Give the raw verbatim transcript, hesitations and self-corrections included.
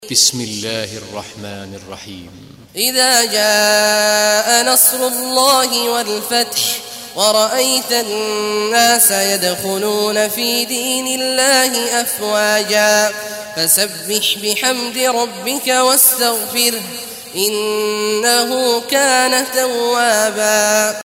بسم الله الرحمن الرحيم. إذا جاء نصر الله والفتح ورأيت الناس يدخلون في دين الله أفواجا فسبح بحمد ربك واستغفره إنه كان توابا.